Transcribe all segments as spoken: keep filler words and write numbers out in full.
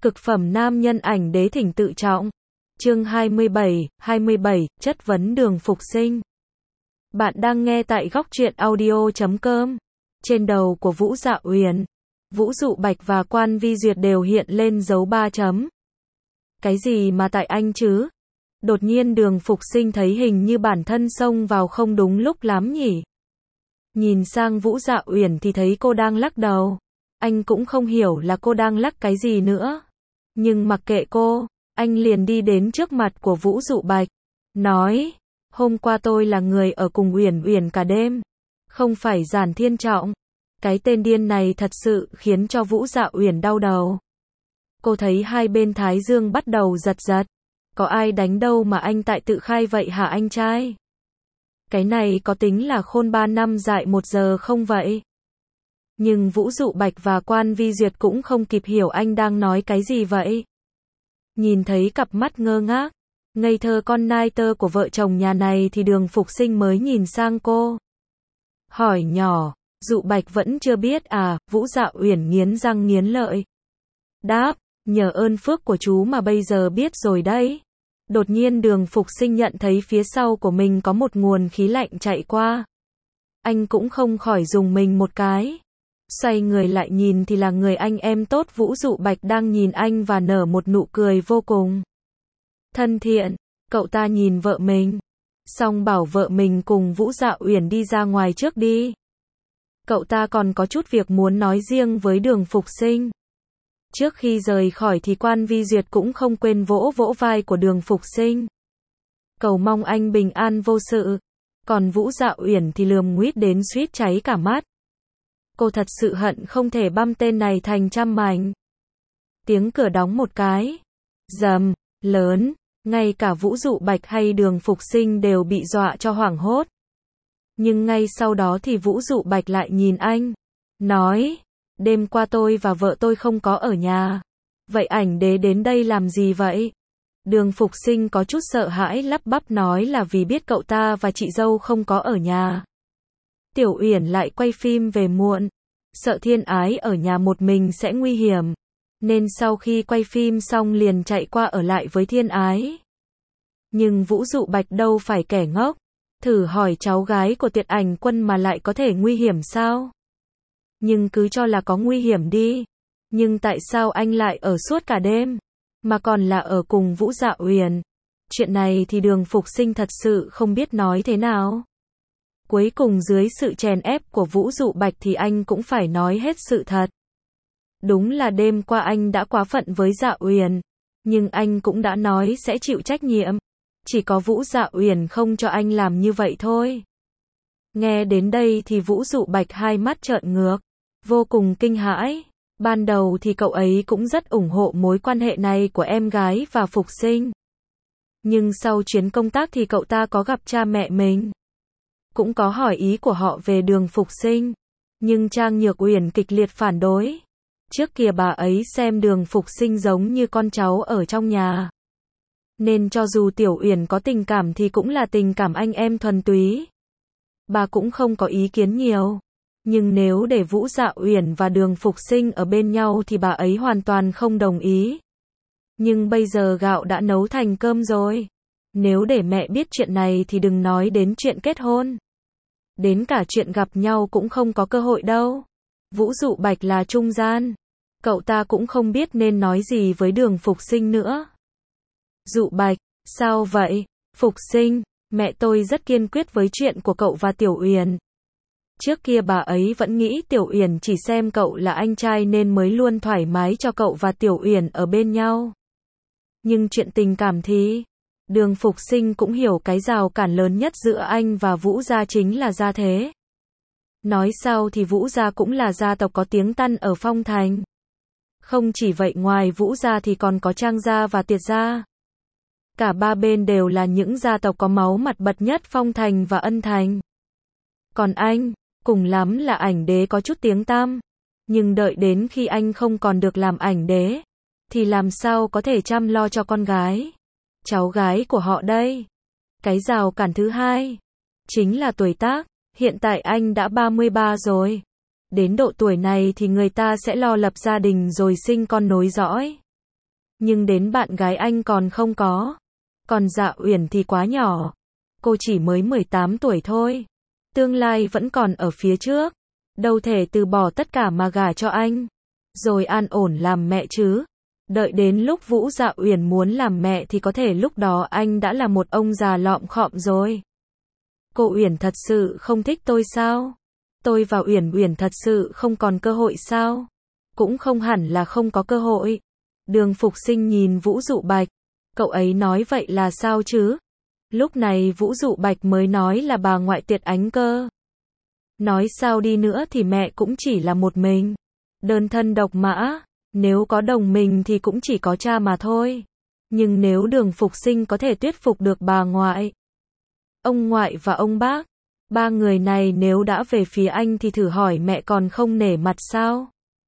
Cực phẩm nam nhân ảnh đế thỉnh tự trọng. Chương hai mươi bảy, hai mươi bảy, chất vấn Đường Phục Sinh. Bạn đang nghe tại góc truyện audio chấm com. Trên đầu của Vũ Dạ Uyển, Vũ Dụ Bạch và Quan Vi Duyệt đều hiện lên dấu ba chấm. Cái gì mà tại anh chứ? Đột nhiên Đường Phục Sinh thấy hình như bản thân xông vào không đúng lúc lắm nhỉ. Nhìn sang Vũ Dạ Uyển thì thấy cô đang lắc đầu. Anh cũng không hiểu là cô đang lắc cái gì nữa. Nhưng mặc kệ cô, anh liền đi đến trước mặt của Vũ Dụ Bạch, nói: "Hôm qua tôi là người ở cùng Uyển Uyển cả đêm, không phải Giản Thiên Trọng." Cái tên điên này thật sự khiến cho Vũ Dạ Uyển đau đầu. Cô thấy hai bên thái dương bắt đầu giật giật. Có ai đánh đâu mà anh tại tự khai vậy hả anh trai? Cái này có tính là khôn ba năm dại một giờ không vậy? Nhưng Vũ Dụ Bạch và Quan Vi Duyệt cũng không kịp hiểu anh đang nói cái gì vậy. Nhìn thấy cặp mắt ngơ ngác, ngây thơ con nai tơ của vợ chồng nhà này thì Đường Phục Sinh mới nhìn sang cô. Hỏi nhỏ: "Dụ Bạch vẫn chưa biết à?" Vũ Dạ Uyển nghiến răng nghiến lợi. Đáp: "Nhờ ơn phước của chú mà bây giờ biết rồi đấy." Đột nhiên Đường Phục Sinh nhận thấy phía sau của mình có một nguồn khí lạnh chạy qua. Anh cũng không khỏi rùng mình một cái. Xoay người lại nhìn thì là người anh em tốt Vũ Dụ Bạch đang nhìn anh và nở một nụ cười vô cùng thân thiện. Cậu ta nhìn vợ mình, xong bảo vợ mình cùng Vũ Dạ Uyển đi ra ngoài trước đi. Cậu ta còn có chút việc muốn nói riêng với Đường Phục Sinh. Trước khi rời khỏi thì Quan Vi Duyệt cũng không quên vỗ vỗ vai của Đường Phục Sinh, cầu mong anh bình an vô sự. Còn Vũ Dạ Uyển thì lườm nguýt đến suýt cháy cả mắt. Cô thật sự hận không thể băm tên này thành trăm mảnh. Tiếng cửa đóng một cái, rầm, lớn, ngay cả Vũ Dụ Bạch hay Đường Phục Sinh đều bị dọa cho hoảng hốt. Nhưng ngay sau đó thì Vũ Dụ Bạch lại nhìn anh, nói: "Đêm qua tôi và vợ tôi không có ở nhà. Vậy ảnh đế đến đây làm gì vậy?" Đường Phục Sinh có chút sợ hãi lắp bắp nói là vì biết cậu ta và chị dâu không có ở nhà. Tiểu Uyển lại quay phim về muộn, sợ Thiên Ái ở nhà một mình sẽ nguy hiểm, nên sau khi quay phim xong liền chạy qua ở lại với Thiên Ái. Nhưng Vũ Dụ Bạch đâu phải kẻ ngốc, thử hỏi cháu gái của Tiệt Ảnh Quân mà lại có thể nguy hiểm sao? Nhưng cứ cho là có nguy hiểm đi, nhưng tại sao anh lại ở suốt cả đêm, mà còn là ở cùng Vũ Dạ Uyển? Chuyện này thì Đường Phục Sinh thật sự không biết nói thế nào. Cuối cùng dưới sự chèn ép của Vũ Dụ Bạch thì anh cũng phải nói hết sự thật. Đúng là đêm qua anh đã quá phận với Dạ Uyển, nhưng anh cũng đã nói sẽ chịu trách nhiệm. Chỉ có Vũ Dạ Uyển không cho anh làm như vậy thôi. Nghe đến đây thì Vũ Dụ Bạch hai mắt trợn ngược, vô cùng kinh hãi. Ban đầu thì cậu ấy cũng rất ủng hộ mối quan hệ này của em gái và Phục Sinh. Nhưng sau chuyến công tác thì cậu ta có gặp cha mẹ mình, cũng có hỏi ý của họ về Đường Phục Sinh. Nhưng Trang Nhược Uyển kịch liệt phản đối. Trước kia bà ấy xem Đường Phục Sinh giống như con cháu ở trong nhà, nên cho dù Tiểu Uyển có tình cảm thì cũng là tình cảm anh em thuần túy. Bà cũng không có ý kiến nhiều. Nhưng nếu để Vũ Dạ Uyển và Đường Phục Sinh ở bên nhau thì bà ấy hoàn toàn không đồng ý. Nhưng bây giờ gạo đã nấu thành cơm rồi. Nếu để mẹ biết chuyện này thì đừng nói đến chuyện kết hôn. Đến cả chuyện gặp nhau cũng không có cơ hội đâu. Vũ Dụ Bạch là trung gian. Cậu ta cũng không biết nên nói gì với Đường Phục Sinh nữa. "Dụ Bạch, sao vậy?" "Phục Sinh, mẹ tôi rất kiên quyết với chuyện của cậu và Tiểu Uyển. Trước kia bà ấy vẫn nghĩ Tiểu Uyển chỉ xem cậu là anh trai nên mới luôn thoải mái cho cậu và Tiểu Uyển ở bên nhau. Nhưng chuyện tình cảm thì..." Đường Phục Sinh cũng hiểu cái rào cản lớn nhất giữa anh và Vũ gia chính là gia thế. Nói sao thì Vũ gia cũng là gia tộc có tiếng tăm ở Phong Thành. Không chỉ vậy, ngoài Vũ gia thì còn có Trang gia và Tiệt gia. Cả ba bên đều là những gia tộc có máu mặt bậc nhất Phong Thành và Ân Thành. Còn anh, cùng lắm là ảnh đế có chút tiếng tăm. Nhưng đợi đến khi anh không còn được làm ảnh đế, thì làm sao có thể chăm lo cho con gái, cháu gái của họ đây? Cái rào cản thứ hai chính là tuổi tác. Hiện tại anh đã ba mươi ba rồi. Đến độ tuổi này thì người ta sẽ lo lập gia đình rồi sinh con nối dõi. Nhưng đến bạn gái anh còn không có. Còn Dạ Uyển thì quá nhỏ. Cô chỉ mới mười tám tuổi thôi. Tương lai vẫn còn ở phía trước. Đâu thể từ bỏ tất cả mà gả cho anh. Rồi an ổn làm mẹ chứ. Đợi đến lúc Vũ Dạ Uyển muốn làm mẹ thì có thể lúc đó anh đã là một ông già lọm khọm rồi. Cô Uyển thật sự không thích tôi sao? Tôi và Uyển Uyển thật sự không còn cơ hội sao? Cũng không hẳn là không có cơ hội. Đường Phục Sinh nhìn Vũ Dụ Bạch. Cậu ấy nói vậy là sao chứ? Lúc này Vũ Dụ Bạch mới nói là bà ngoại Tiệt Ánh cơ. Nói sao đi nữa thì mẹ cũng chỉ là một mình. Đơn thân độc mã. Nếu có đồng mình thì cũng chỉ có cha mà thôi. Nhưng nếu Đường Phục Sinh có thể thuyết phục được bà ngoại, ông ngoại và ông bác, ba người này nếu đã về phía anh thì thử hỏi mẹ còn không nể mặt sao?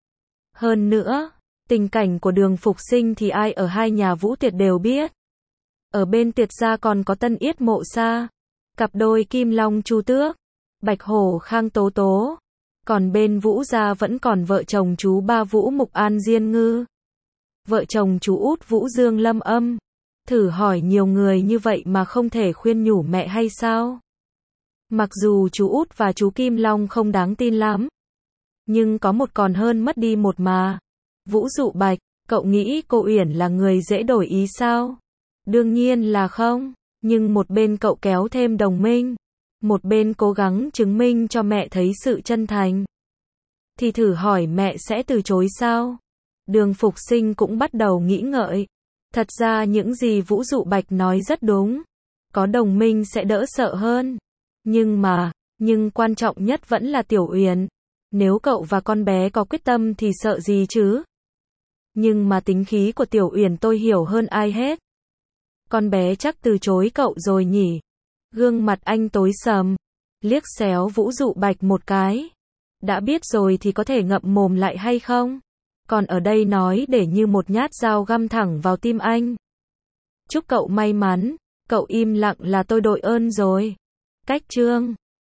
Hơn nữa, tình cảnh của Đường Phục Sinh thì ai ở hai nhà Vũ Tiệt đều biết. Ở bên Tiệt gia còn có Tân Yết Mộ Sa, cặp đôi Kim Long Chu Tước, Bạch Hổ Khang Tố Tố. Còn bên Vũ gia vẫn còn vợ chồng chú ba Vũ Mục An Diên Ngư, vợ chồng chú út Vũ Dương Lâm Âm. Thử hỏi nhiều người như vậy mà không thể khuyên nhủ mẹ hay sao? Mặc dù chú út và chú Kim Long không đáng tin lắm, nhưng có một còn hơn mất đi một mà. Vũ Dụ Bạch, cậu nghĩ cô Uyển là người dễ đổi ý sao? Đương nhiên là không, nhưng một bên cậu kéo thêm đồng minh, một bên cố gắng chứng minh cho mẹ thấy sự chân thành. Thì thử hỏi mẹ sẽ từ chối sao? Đường Phục Sinh cũng bắt đầu nghĩ ngợi. Thật ra những gì Vũ Dụ Bạch nói rất đúng. Có đồng minh sẽ đỡ sợ hơn. Nhưng mà, nhưng quan trọng nhất vẫn là Tiểu Uyển. Nếu cậu và con bé có quyết tâm thì sợ gì chứ? Nhưng mà tính khí của Tiểu Uyển tôi hiểu hơn ai hết. Con bé chắc từ chối cậu rồi nhỉ? Gương mặt anh tối sầm, liếc xéo Vũ Dụ Bạch một cái. Đã biết rồi thì có thể ngậm mồm lại hay không? Còn ở đây nói để như một nhát dao găm thẳng vào tim anh. Chúc cậu may mắn, cậu im lặng là tôi đội ơn rồi. Cách chương